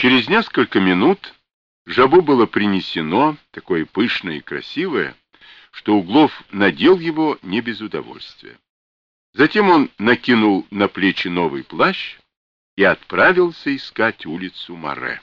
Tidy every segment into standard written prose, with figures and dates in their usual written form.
Через несколько минут жабо было принесено, такое пышное и красивое, что Углов надел его не без удовольствия. Затем он накинул на плечи новый плащ и отправился искать улицу Море.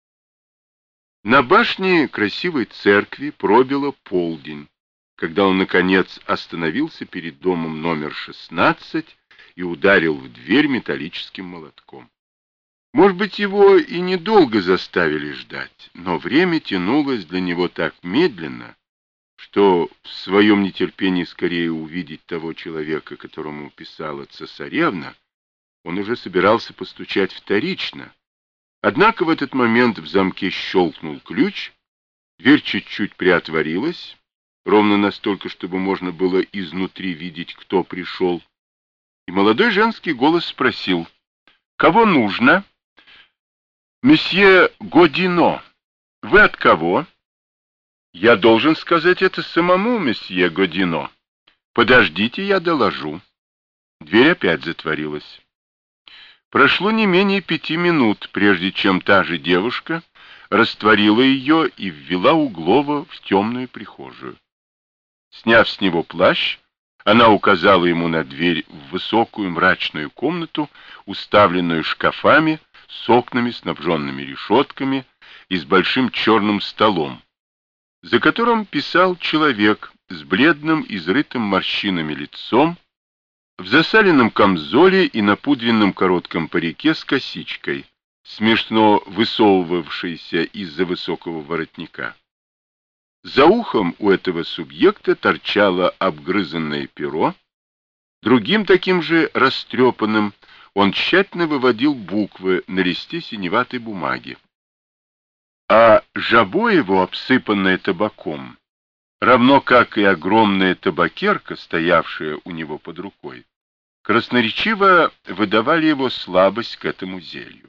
На башне красивой церкви пробило полдень, когда он, наконец, остановился перед домом номер 16 и ударил в дверь металлическим молотком. Может быть, его и недолго заставили ждать, но время тянулось для него так медленно, что в своем нетерпении скорее увидеть того человека, которому писала цесаревна, он уже собирался постучать вторично. Однако в этот момент в замке щелкнул ключ, дверь чуть-чуть приотворилась, ровно настолько, чтобы можно было изнутри видеть, кто пришел, и молодой женский голос спросил: «Кого нужно?» «Месье Годино. Вы от кого?» «Я должен сказать это самому месье Годино. Подождите, я доложу». Дверь опять затворилась. Прошло не менее 5 минут, прежде чем та же девушка растворила ее и ввела Углова в темную прихожую. Сняв с него плащ, она указала ему на дверь в высокую мрачную комнату, уставленную шкафами, с окнами, снабженными решетками и с большим черным столом, за которым писал человек с бледным, изрытым морщинами лицом, в засаленном камзоле и напудренном коротком парике с косичкой, смешно высовывавшейся из-за высокого воротника. За ухом у этого субъекта торчало обгрызанное перо, другим таким же растрепанным он тщательно выводил буквы на листе синеватой бумаги. А жабо его, обсыпанное табаком, равно как и огромная табакерка, стоявшая у него под рукой, красноречиво выдавали его слабость к этому зелью.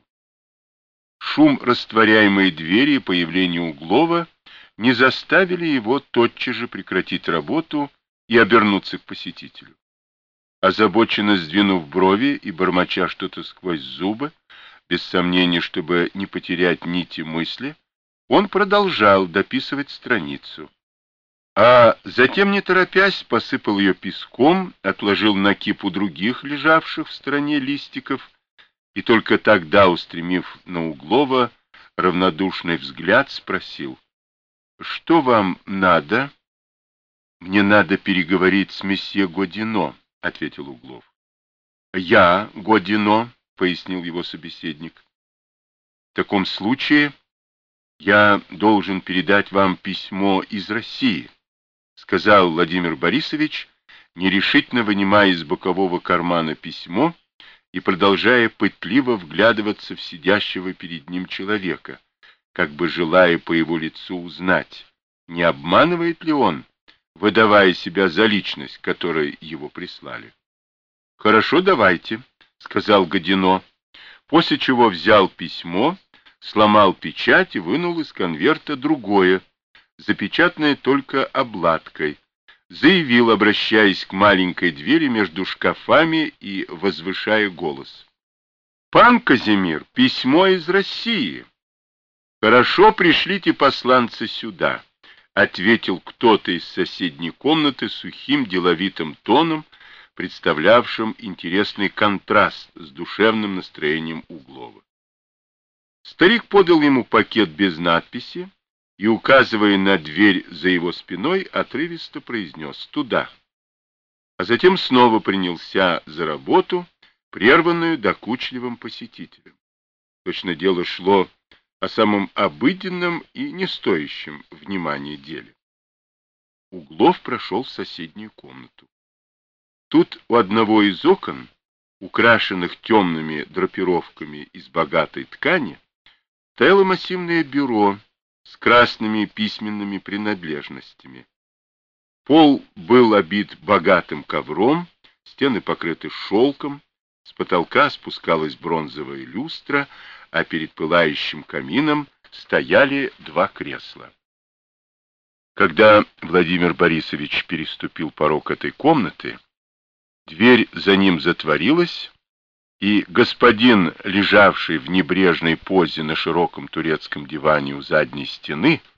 Шум растворяемой двери и появление Углова не заставили его тотчас же прекратить работу и обернуться к посетителю. Озабоченно сдвинув брови и бормоча что-то сквозь зубы, без сомнения, чтобы не потерять нити мысли, он продолжал дописывать страницу. А затем, не торопясь, посыпал ее песком, отложил на кипу других, лежавших в стороне листиков, и только тогда, устремив на Углова равнодушный взгляд, спросил: «Что вам надо?» «Мне надо переговорить с месье Годино», — ответил Углов. «Я Годино», — пояснил его собеседник. «В таком случае я должен передать вам письмо из России», — сказал Владимир Борисович, нерешительно вынимая из бокового кармана письмо и продолжая пытливо вглядываться в сидящего перед ним человека, как бы желая по его лицу узнать, не обманывает ли он, выдавая себя за личность, которой его прислали. «Хорошо, давайте», — сказал Годино, после чего взял письмо, сломал печать и вынул из конверта другое, запечатанное только обладкой, заявил, обращаясь к маленькой двери между шкафами и возвышая голос: «Пан Казимир, письмо из России». «Хорошо, пришлите посланца сюда», — ответил кто-то из соседней комнаты сухим деловитым тоном, представлявшим интересный контраст с душевным настроением Углова. Старик подал ему пакет без надписи и, указывая на дверь за его спиной, отрывисто произнес: «Туда». А затем снова принялся за работу, прерванную докучливым посетителем. Точно дело шло о самом обыденном и не стоящем внимания деле. Углов прошел в соседнюю комнату. Тут у одного из окон, украшенных темными драпировками из богатой ткани, стояло массивное бюро с красными письменными принадлежностями. Пол был обит богатым ковром, стены покрыты шелком, с потолка спускалась бронзовая люстра, а перед пылающим камином стояли 2 кресла. Когда Владимир Борисович переступил порог этой комнаты, дверь за ним затворилась, и господин, лежавший в небрежной позе на широком турецком диване у задней стены,